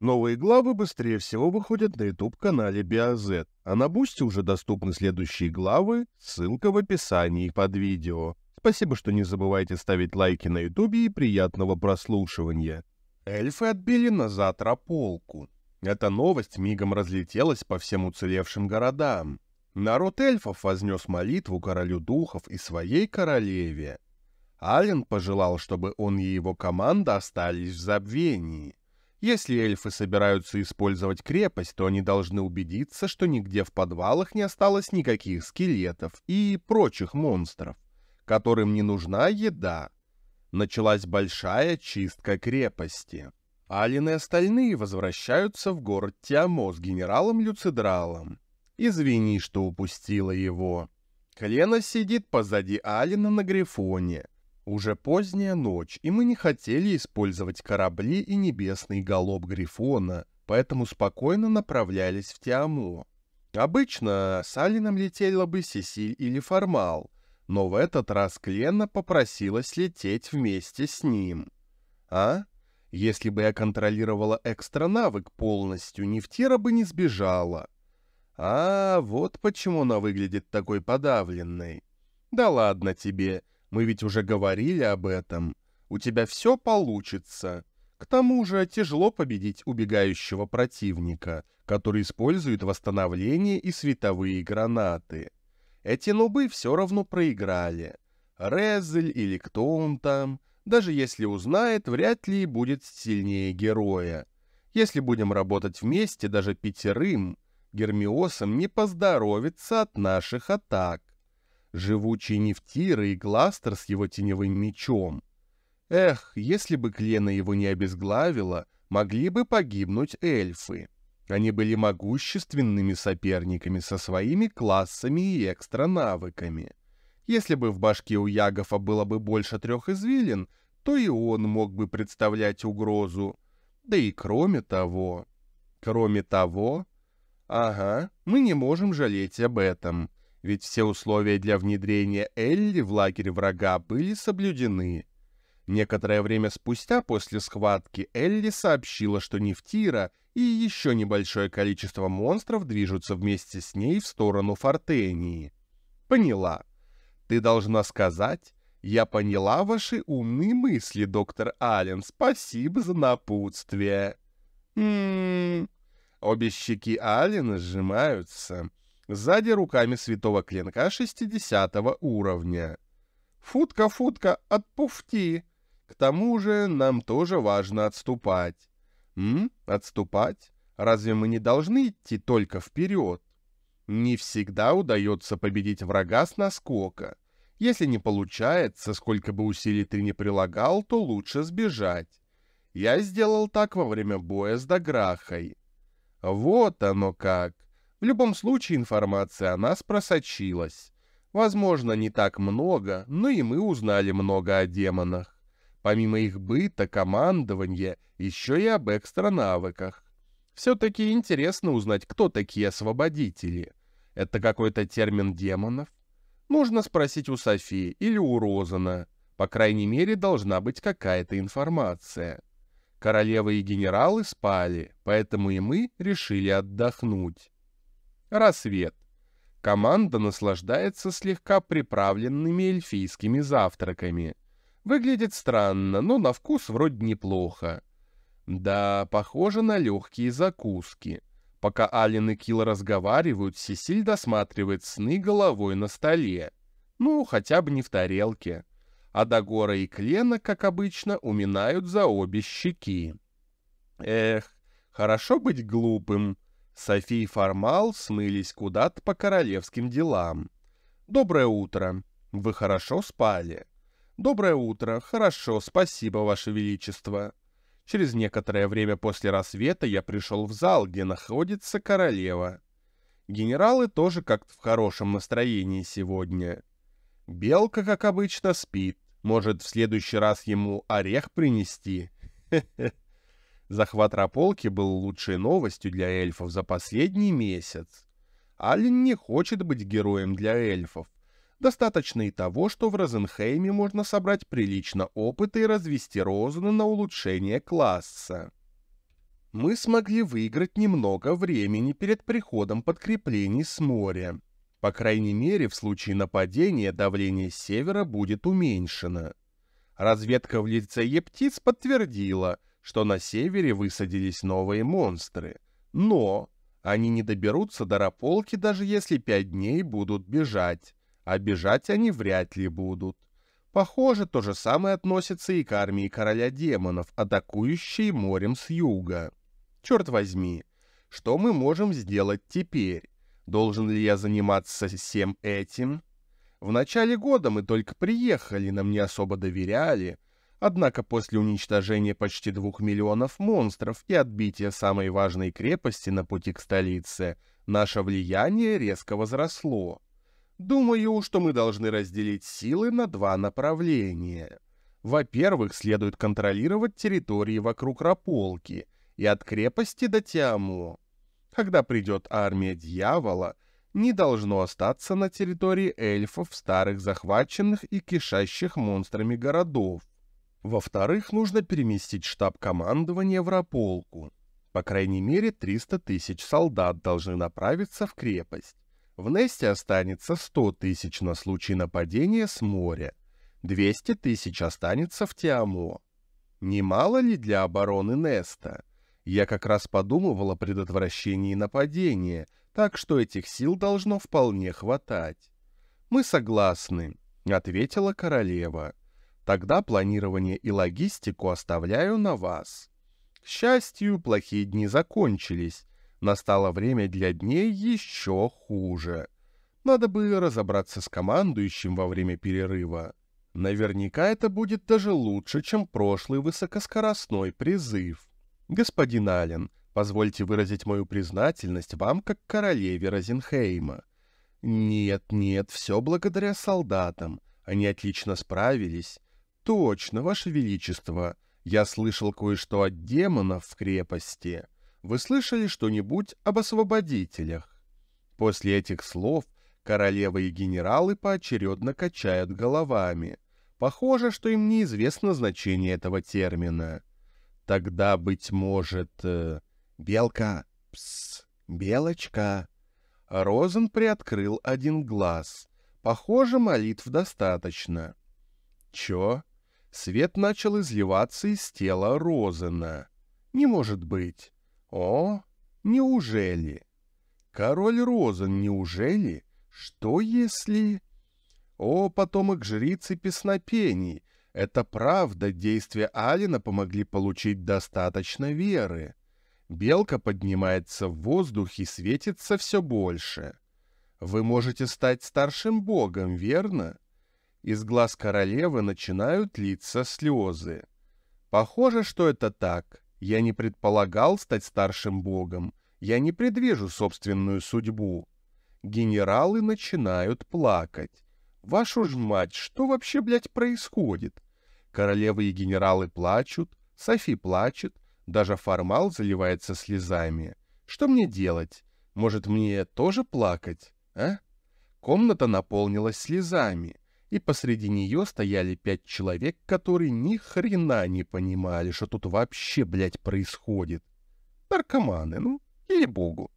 Новые главы быстрее всего выходят на YouTube-канале BioZ, а на Бусти уже доступны следующие главы, ссылка в описании под видео. Спасибо, что не забывайте ставить лайки на YouTube и приятного прослушивания. Эльфы отбили назад Раполку. Эта новость мигом разлетелась по всем уцелевшим городам. Народ эльфов вознес молитву королю духов и своей королеве. Ален пожелал, чтобы он и его команда остались в забвении. Если эльфы собираются использовать крепость, то они должны убедиться, что нигде в подвалах не осталось никаких скелетов и прочих монстров, которым не нужна еда. Началась большая чистка крепости. Ален и остальные возвращаются в город Тиамо с генералом Люцидралом. Извини, что упустила его. Клена сидит позади Алена на Грифоне. Уже поздняя ночь, и мы не хотели использовать корабли и небесный галоп Грифона, поэтому спокойно направлялись в Тиамо. Обычно с Алином летела бы Сесиль или Формал, но в этот раз Клена попросилась лететь вместе с ним. А? Если бы я контролировала экстра-навык полностью, Нефтира бы не сбежала. А, вот почему она выглядит такой подавленной. Да ладно тебе. Мы ведь уже говорили об этом. У тебя все получится. К тому же тяжело победить убегающего противника, который использует восстановление и световые гранаты. Эти нубы все равно проиграли. Резель или кто он там, даже если узнает, вряд ли будет сильнее героя. Если будем работать вместе, даже пятерым, Гермиосам не поздоровится от наших атак. Живучий Нефтира и Гластер с его теневым мечом. Эх, если бы Клена его не обезглавила, могли бы погибнуть эльфы. Они были могущественными соперниками со своими классами и экстра-навыками. Если бы в башке у Ягофа было бы больше 3 извилин, то и он мог бы представлять угрозу. Да и кроме того... Ага, мы не можем жалеть об этом. Ведь все условия для внедрения Элли в лагерь врага были соблюдены. Некоторое время спустя после схватки Элли сообщила, что Нефтира и еще небольшое количество монстров движутся вместе с ней в сторону Фортении. Поняла. Ты должна сказать: «Я поняла ваши умные мысли, доктор Аллен, спасибо за напутствие». Обе щеки Аллена сжимаются. Сзади руками святого клинка 60 уровня. Футка, отпуфти. К тому же нам тоже важно отступать. Отступать? Разве мы не должны идти только вперед? Не всегда удается победить врага с наскока. Если не получается, сколько бы усилий ты ни прилагал, то лучше сбежать. Я сделал так во время боя с Даграхой. Вот оно как. В любом случае информация о нас просочилась. Возможно, не так много, но и мы узнали много о демонах. Помимо их быта, командования, еще и об экстра-навыках. Все-таки интересно узнать, кто такие освободители. Это какой-то термин демонов? Нужно спросить у Софии или у Розана. По крайней мере, должна быть какая-то информация. Королевы и генералы спали, поэтому и мы решили отдохнуть. Рассвет. Команда наслаждается слегка приправленными эльфийскими завтраками. Выглядит странно, но на вкус вроде неплохо. Да, похоже на легкие закуски. Пока Ален и Килл разговаривают, Сесиль досматривает сны головой на столе. Ну, хотя бы не в тарелке. А Дагора и Клена, как обычно, уминают за обе щеки. Эх, хорошо быть глупым. Софи и Формал смылись куда-то по королевским делам. «Доброе утро. Вы хорошо спали?» «Доброе утро. Хорошо, спасибо, Ваше Величество». Через некоторое время после рассвета я пришел в зал, где находится королева. Генералы тоже как-то в хорошем настроении сегодня. Белка, как обычно, спит. Может, в следующий раз ему орех принести? Хе-хе. Захват Раполки был лучшей новостью для эльфов за последний месяц. Ален не хочет быть героем для эльфов. Достаточно и того, что в Розенхейме можно собрать прилично опыта и развести Розена на улучшение класса. Мы смогли выиграть немного времени перед приходом подкреплений с моря. По крайней мере, в случае нападения давление с севера будет уменьшено. Разведка в лице птиц подтвердила, что на севере высадились новые монстры. Но они не доберутся до Раполки, даже если 5 дней будут бежать. А бежать они вряд ли будут. Похоже, то же самое относится и к армии короля демонов, атакующей морем с юга. Черт возьми, что мы можем сделать теперь? Должен ли я заниматься всем этим? В начале года мы только приехали, нам не особо доверяли. Однако после уничтожения почти 2 миллионов монстров и отбития самой важной крепости на пути к столице, наше влияние резко возросло. Думаю, что мы должны разделить силы на 2 направления. Во-первых, следует контролировать территории вокруг Раполки и от крепости до Тиамо. Когда придет армия дьявола, не должно остаться на территории эльфов старых захваченных и кишащих монстрами городов. Во-вторых, нужно переместить штаб командования в Раполку. По крайней мере, 300 тысяч солдат должны направиться в крепость. В Несте останется 100 тысяч на случай нападения с моря. 200 тысяч останется в Тиамо. Немало ли для обороны Неста? Я как раз подумывал о предотвращении нападения, так что этих сил должно вполне хватать. «Мы согласны», — ответила королева. «Тогда планирование и логистику оставляю на вас». К счастью, плохие дни закончились. Настало время для дней еще хуже. Надо бы разобраться с командующим во время перерыва. Наверняка это будет даже лучше, чем прошлый высокоскоростной призыв. Господин Аллен, позвольте выразить мою признательность вам как королеве Розенхейма. Нет, все благодаря солдатам. Они отлично справились. Точно, Ваше Величество. Я слышал кое-что от демонов в крепости. Вы слышали что-нибудь об освободителях? После этих слов королева и генералы поочередно качают головами. Похоже, что им неизвестно значение этого термина. Тогда, быть может... Белка, пс, белочка. Розен приоткрыл один глаз. Похоже, молитв достаточно. Чё? Свет начал изливаться из тела Розена. Не может быть. О, неужели? Король Розен, неужели? Что если... О, потомок жрицы песнопений. Это правда, действия Алина помогли получить достаточно веры. Белка поднимается в воздух и светится все больше. Вы можете стать старшим богом, верно? Из глаз королевы начинают литься слезы. Похоже, что это так. Я не предполагал стать старшим богом. Я не предвижу собственную судьбу. Генералы начинают плакать. Вашу ж мать, что вообще, блядь, происходит? Королевы и генералы плачут, Софи плачет, даже Формал заливается слезами. Что мне делать? Может, мне тоже плакать, а? Комната наполнилась слезами, и посреди нее стояли 5 человек, которые ни хрена не понимали, что тут вообще, блядь, происходит. Наркоманы, ну, ей-богу.